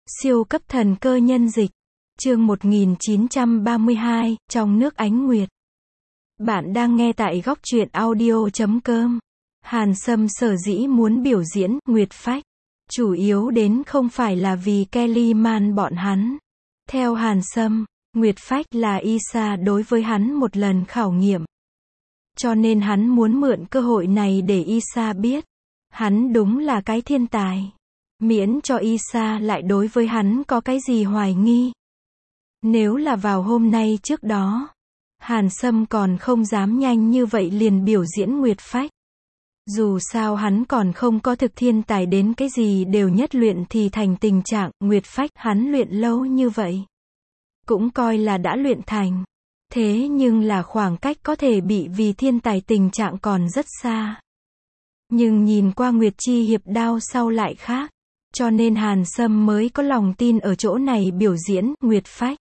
Siêu cấp thần cơ nhân dịch. Chương 1932, trong nước ánh nguyệt. Bạn đang nghe tại góc truyện audio.com. Hàn Sâm sở dĩ muốn biểu diễn Nguyệt Phách, chủ yếu đến không phải là vì Kelly Man bọn hắn. Theo Hàn Sâm, Nguyệt Phách là Isa đối với hắn một lần khảo nghiệm. Cho nên hắn muốn mượn cơ hội này để Isa biết, hắn đúng là cái thiên tài. Miễn cho Isa lại đối với hắn có cái gì hoài nghi. Nếu là vào hôm nay trước đó, Hàn Sâm còn không dám nhanh như vậy liền biểu diễn Nguyệt Phách. Dù sao hắn còn không có thực thiên tài đến cái gì đều nhất luyện thì thành tình trạng. Nguyệt Phách hắn luyện lâu như vậy, cũng coi là đã luyện thành. Thế nhưng là khoảng cách có thể bị vì thiên tài tình trạng còn rất xa. Nhưng nhìn qua Nguyệt Chi hiệp đao sau lại khác. Cho nên Hàn Sâm mới có lòng tin ở chỗ này biểu diễn Nguyệt Phách.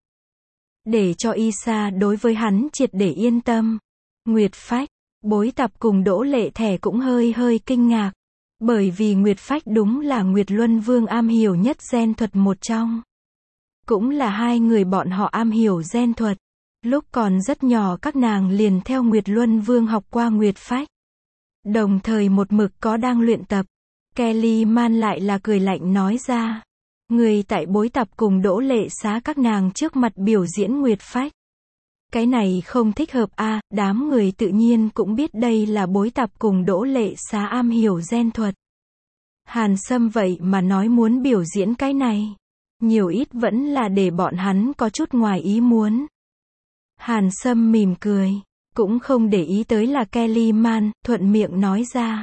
Để cho Isa đối với hắn triệt để yên tâm. Nguyệt Phách, Bối Tập cùng Đỗ Lệ Thẻ cũng hơi kinh ngạc. Bởi vì Nguyệt Phách đúng là Nguyệt Luân Vương am hiểu nhất gen thuật một trong. Cũng là hai người bọn họ am hiểu gen thuật. Lúc còn rất nhỏ các nàng liền theo Nguyệt Luân Vương học qua Nguyệt Phách. Đồng thời một mực có đang luyện tập. Kelly Man lại là cười lạnh nói ra. Người tại Bối Tập cùng Đỗ Lệ Xá các nàng trước mặt biểu diễn Nguyệt Phách. Cái này không thích hợp a. Đám người tự nhiên cũng biết đây là Bối Tập cùng Đỗ Lệ Xá am hiểu gen thuật. Hàn Sâm vậy mà nói muốn biểu diễn cái này. Nhiều ít vẫn là để bọn hắn có chút ngoài ý muốn. Hàn Sâm mỉm cười, cũng không để ý tới là Kelly Man, thuận miệng nói ra.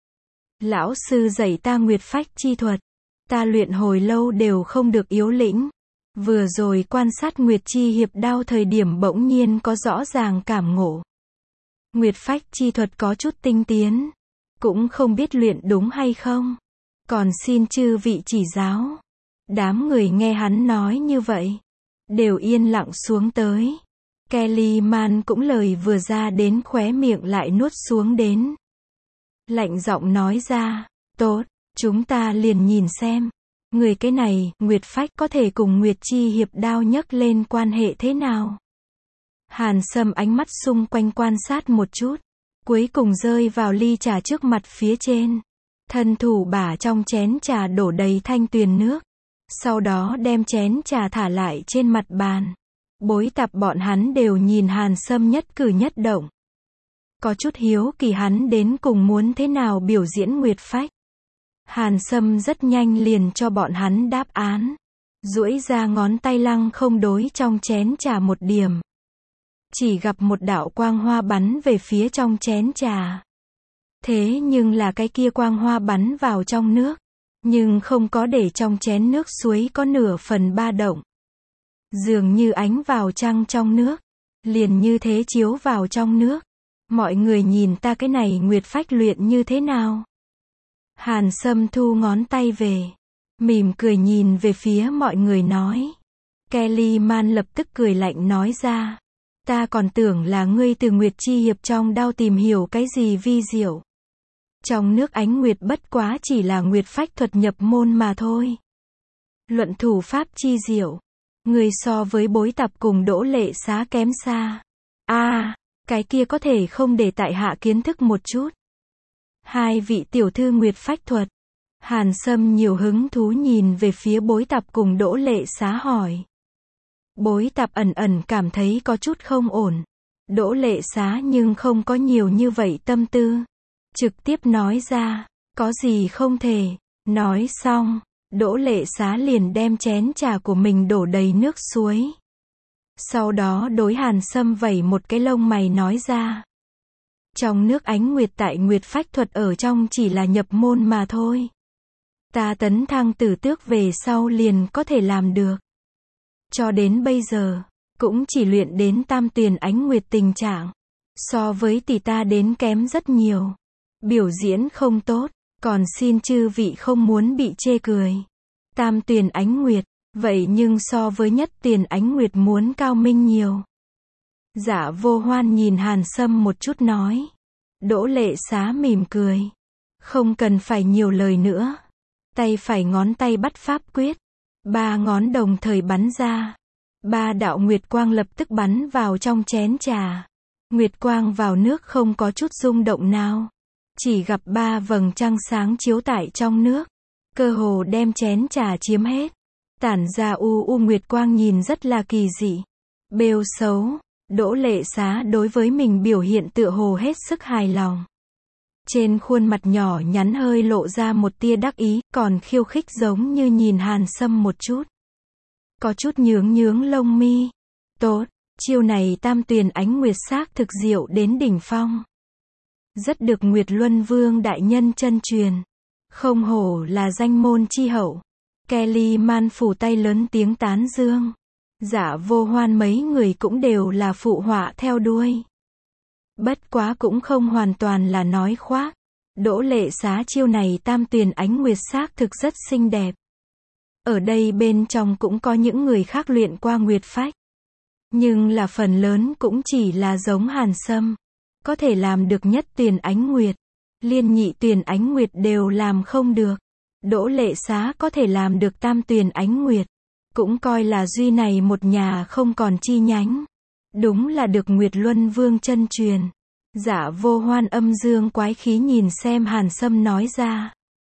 Lão sư dạy ta Nguyệt Phách chi thuật. Ta luyện hồi lâu đều không được yếu lĩnh. Vừa rồi quan sát Nguyệt Chi hiệp đao thời điểm bỗng nhiên có rõ ràng cảm ngộ. Nguyệt Phách chi thuật có chút tinh tiến. Cũng không biết luyện đúng hay không. Còn xin chư vị chỉ giáo. Đám người nghe hắn nói như vậy, đều yên lặng xuống tới. Kelly Man cũng lời vừa ra đến khóe miệng lại nuốt xuống đến. Lạnh giọng nói ra, tốt, chúng ta liền nhìn xem. Người cái này, Nguyệt Phách có thể cùng Nguyệt Chi hiệp đao nhấc lên quan hệ thế nào? Hàn Sâm ánh mắt xung quanh quan sát một chút. Cuối cùng rơi vào ly trà trước mặt phía trên. Thân thủ bả trong chén trà đổ đầy thanh tuyền nước. Sau đó đem chén trà thả lại trên mặt bàn. Bối Tập bọn hắn đều nhìn Hàn Sâm nhất cử nhất động. Có chút hiếu kỳ hắn đến cùng muốn thế nào biểu diễn Nguyệt Phách. Hàn Sâm rất nhanh liền cho bọn hắn đáp án. Duỗi ra ngón tay lăng không đối trong chén trà một điểm. Chỉ gặp một đạo quang hoa bắn về phía trong chén trà. Thế nhưng là cái kia quang hoa bắn vào trong nước. Nhưng không có để trong chén nước suối có nửa phần ba động. Dường như ánh vào trăng trong nước. Liền như thế chiếu vào trong nước. Mọi người nhìn ta cái này Nguyệt Phách luyện như thế nào? Hàn Sâm thu ngón tay về. Mỉm cười nhìn về phía mọi người nói. Kelly Man lập tức cười lạnh nói ra. Ta còn tưởng là ngươi từ Nguyệt Chi hiệp trong đao tìm hiểu cái gì vi diệu. Trong nước ánh nguyệt bất quá chỉ là Nguyệt Phách thuật nhập môn mà thôi. Luận thủ pháp chi diệu. Người so với Bối Tập cùng Đỗ Lệ Xá kém xa. Cái kia có thể không để tại hạ kiến thức một chút. Hai vị tiểu thư Nguyệt Phách thuật. Hàn Sâm nhiều hứng thú nhìn về phía Bối Tập cùng Đỗ Lệ Xá hỏi. Bối Tập ẩn cảm thấy có chút không ổn. Đỗ Lệ Xá nhưng không có nhiều như vậy tâm tư. Trực tiếp nói ra, có gì không thể. Nói xong, Đỗ Lệ Xá liền đem chén trà của mình đổ đầy nước suối. Sau đó đối Hàn Sâm vẩy một cái lông mày nói ra. Trong nước ánh nguyệt tại Nguyệt Phách thuật ở trong chỉ là nhập môn mà thôi. Ta tấn thăng tử tước về sau liền có thể làm được. Cho đến bây giờ, cũng chỉ luyện đến tam tuyền ánh nguyệt tình trạng. So với tỷ ta đến kém rất nhiều. Biểu diễn không tốt, còn xin chư vị không muốn bị chê cười. Tam tuyền ánh nguyệt, vậy nhưng so với nhất tiền ánh nguyệt muốn cao minh nhiều. Dạ Vô Hoan nhìn Hàn Sâm một chút nói. Đỗ Lệ Xá mỉm cười. Không cần phải nhiều lời nữa. Tay phải ngón tay bắt pháp quyết. Ba ngón đồng thời bắn ra. Ba đạo nguyệt quang lập tức bắn vào trong chén trà. Nguyệt quang vào nước không có chút rung động nào. Chỉ gặp ba vầng trăng sáng chiếu tại trong nước. Cơ hồ đem chén trà chiếm hết. Tản ra u nguyệt quang nhìn rất là kỳ dị. Bêu xấu. Đỗ Lệ Xá đối với mình biểu hiện tựa hồ hết sức hài lòng. Trên khuôn mặt nhỏ nhắn hơi lộ ra một tia đắc ý, còn khiêu khích giống như nhìn Hàn Sâm một chút. Có chút nhướng lông mi. Tốt, chiêu này Tam Tuyền Ánh Nguyệt xác thực diệu đến đỉnh phong. Rất được Nguyệt Luân Vương đại nhân chân truyền. Không hổ là danh môn chi hậu. Kelly Man phủ tay lớn tiếng tán dương. Dạ Vô Hoan mấy người cũng đều là phụ họa theo đuôi. Bất quá cũng không hoàn toàn là nói khoác. Đỗ Lệ Xá chiêu này Tam Tuyền Ánh Nguyệt xác thực rất xinh đẹp. Ở đây bên trong cũng có những người khác luyện qua Nguyệt Phách. Nhưng là phần lớn cũng chỉ là giống Hàn Sâm. Có thể làm được nhất Tuyền Ánh Nguyệt. Liên nhị Tuyền Ánh Nguyệt đều làm không được. Đỗ Lệ Xá có thể làm được Tam Tuyền Ánh Nguyệt. Cũng coi là duy này một nhà không còn chi nhánh. Đúng là được Nguyệt Luân Vương chân truyền. Dạ Vô Hoan âm dương quái khí nhìn xem Hàn Sâm nói ra.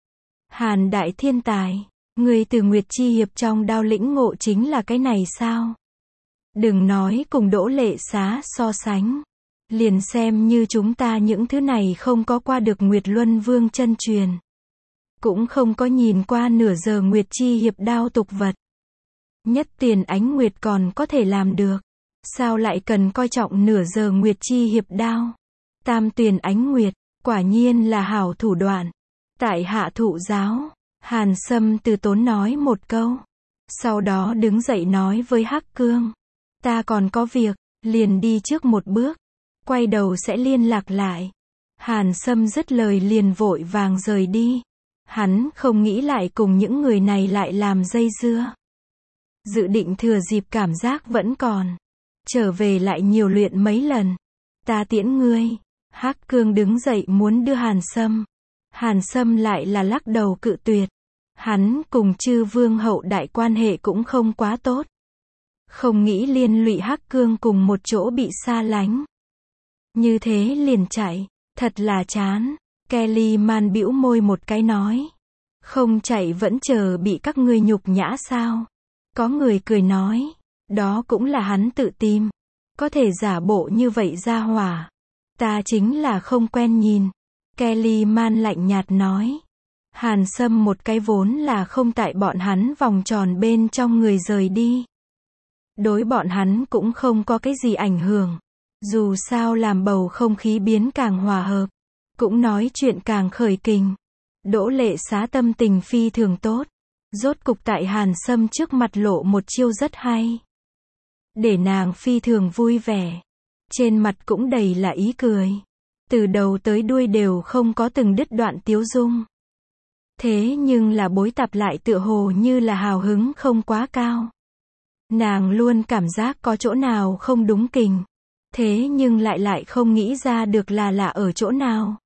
Hàn đại thiên tài, người từ Nguyệt Chi Hiệp trong đao lĩnh ngộ chính là cái này sao? Đừng nói cùng Đỗ Lệ Xá so sánh. Liền xem như chúng ta những thứ này không có qua được Nguyệt Luân Vương chân truyền. Cũng không có nhìn qua nửa giờ Nguyệt Chi Hiệp đao tục vật. Nhất Tuyền Ánh Nguyệt còn có thể làm được. Sao lại cần coi trọng nửa giờ Nguyệt Chi Hiệp đao? Tam Tuyền Ánh Nguyệt, quả nhiên là hảo thủ đoạn. Tại hạ thụ giáo, Hàn Sâm từ tốn nói một câu. Sau đó đứng dậy nói với Hắc Cương. Ta còn có việc, liền đi trước một bước. Quay đầu sẽ liên lạc lại. Hàn Sâm dứt lời liền vội vàng rời đi. Hắn không nghĩ lại cùng những người này lại làm dây dưa. Dự định thừa dịp cảm giác vẫn còn. Trở về lại nhiều luyện mấy lần. Ta tiễn ngươi. Hắc Cương đứng dậy muốn đưa Hàn Sâm. Hàn Sâm lại là lắc đầu cự tuyệt. Hắn cùng Chư Vương hậu đại quan hệ cũng không quá tốt. Không nghĩ liên lụy Hắc Cương cùng một chỗ bị xa lánh. Như thế liền chạy. Thật là chán. Kelly Man bĩu môi một cái nói. Không chạy vẫn chờ bị các ngươi nhục nhã sao? Có người cười nói. Đó cũng là hắn tự tìm. Có thể giả bộ như vậy ra hỏa. Ta chính là không quen nhìn. Kelly Man lạnh nhạt nói. Hàn Sâm một cái vốn là không tại bọn hắn vòng tròn bên trong người rời đi. Đối bọn hắn cũng không có cái gì ảnh hưởng. Dù sao làm bầu không khí biến càng hòa hợp. Cũng nói chuyện càng khởi kình. Đỗ Lệ Xá tâm tình phi thường tốt. Rốt cục tại Hàn Sâm trước mặt lộ một chiêu rất hay. Để nàng phi thường vui vẻ. Trên mặt cũng đầy là ý cười. Từ đầu tới đuôi đều không có từng đứt đoạn tiếu dung. Thế nhưng là bối tạp lại tựa hồ như là hào hứng không quá cao. Nàng luôn cảm giác có chỗ nào không đúng kình. Thế nhưng lại không nghĩ ra được là ở chỗ nào.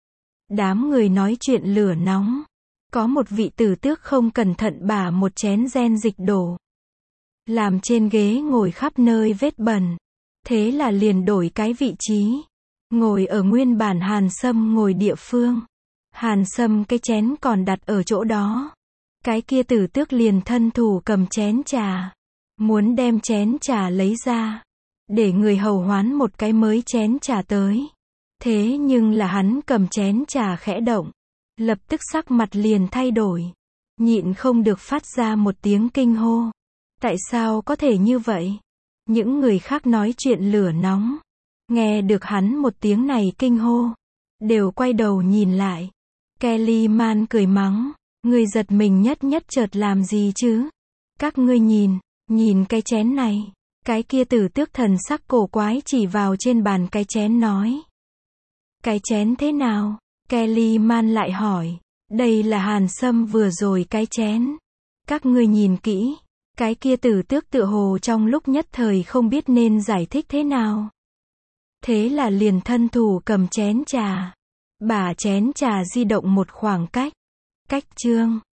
Đám người nói chuyện lửa nóng. Có một vị tử tước không cẩn thận bả một chén gen dịch đổ. Làm trên ghế ngồi khắp nơi vết bẩn. Thế là liền đổi cái vị trí. Ngồi ở nguyên bản Hàn Sâm ngồi địa phương. Hàn Sâm cái chén còn đặt ở chỗ đó. Cái kia tử tước liền thân thủ cầm chén trà. Muốn đem chén trà lấy ra. Để người hầu hoán một cái mới chén trà tới. Thế nhưng là hắn cầm chén trà khẽ động. Lập tức sắc mặt liền thay đổi. Nhịn không được phát ra một tiếng kinh hô. Tại sao có thể như vậy? Những người khác nói chuyện lửa nóng. Nghe được hắn một tiếng này kinh hô. Đều quay đầu nhìn lại. Kelly Man cười mắng. Người giật mình nhất chợt làm gì chứ? Các ngươi nhìn cái chén này. Cái kia tử tước thần sắc cổ quái chỉ vào trên bàn cái chén nói. Cái chén thế nào? Kelly Man lại hỏi. Đây là Hàn Sâm vừa rồi cái chén. Các ngươi nhìn kỹ. Cái kia tử tước tựa hồ trong lúc nhất thời không biết nên giải thích thế nào. Thế là liền thân thủ cầm chén trà. Bả chén trà di động một khoảng cách. Cách chương.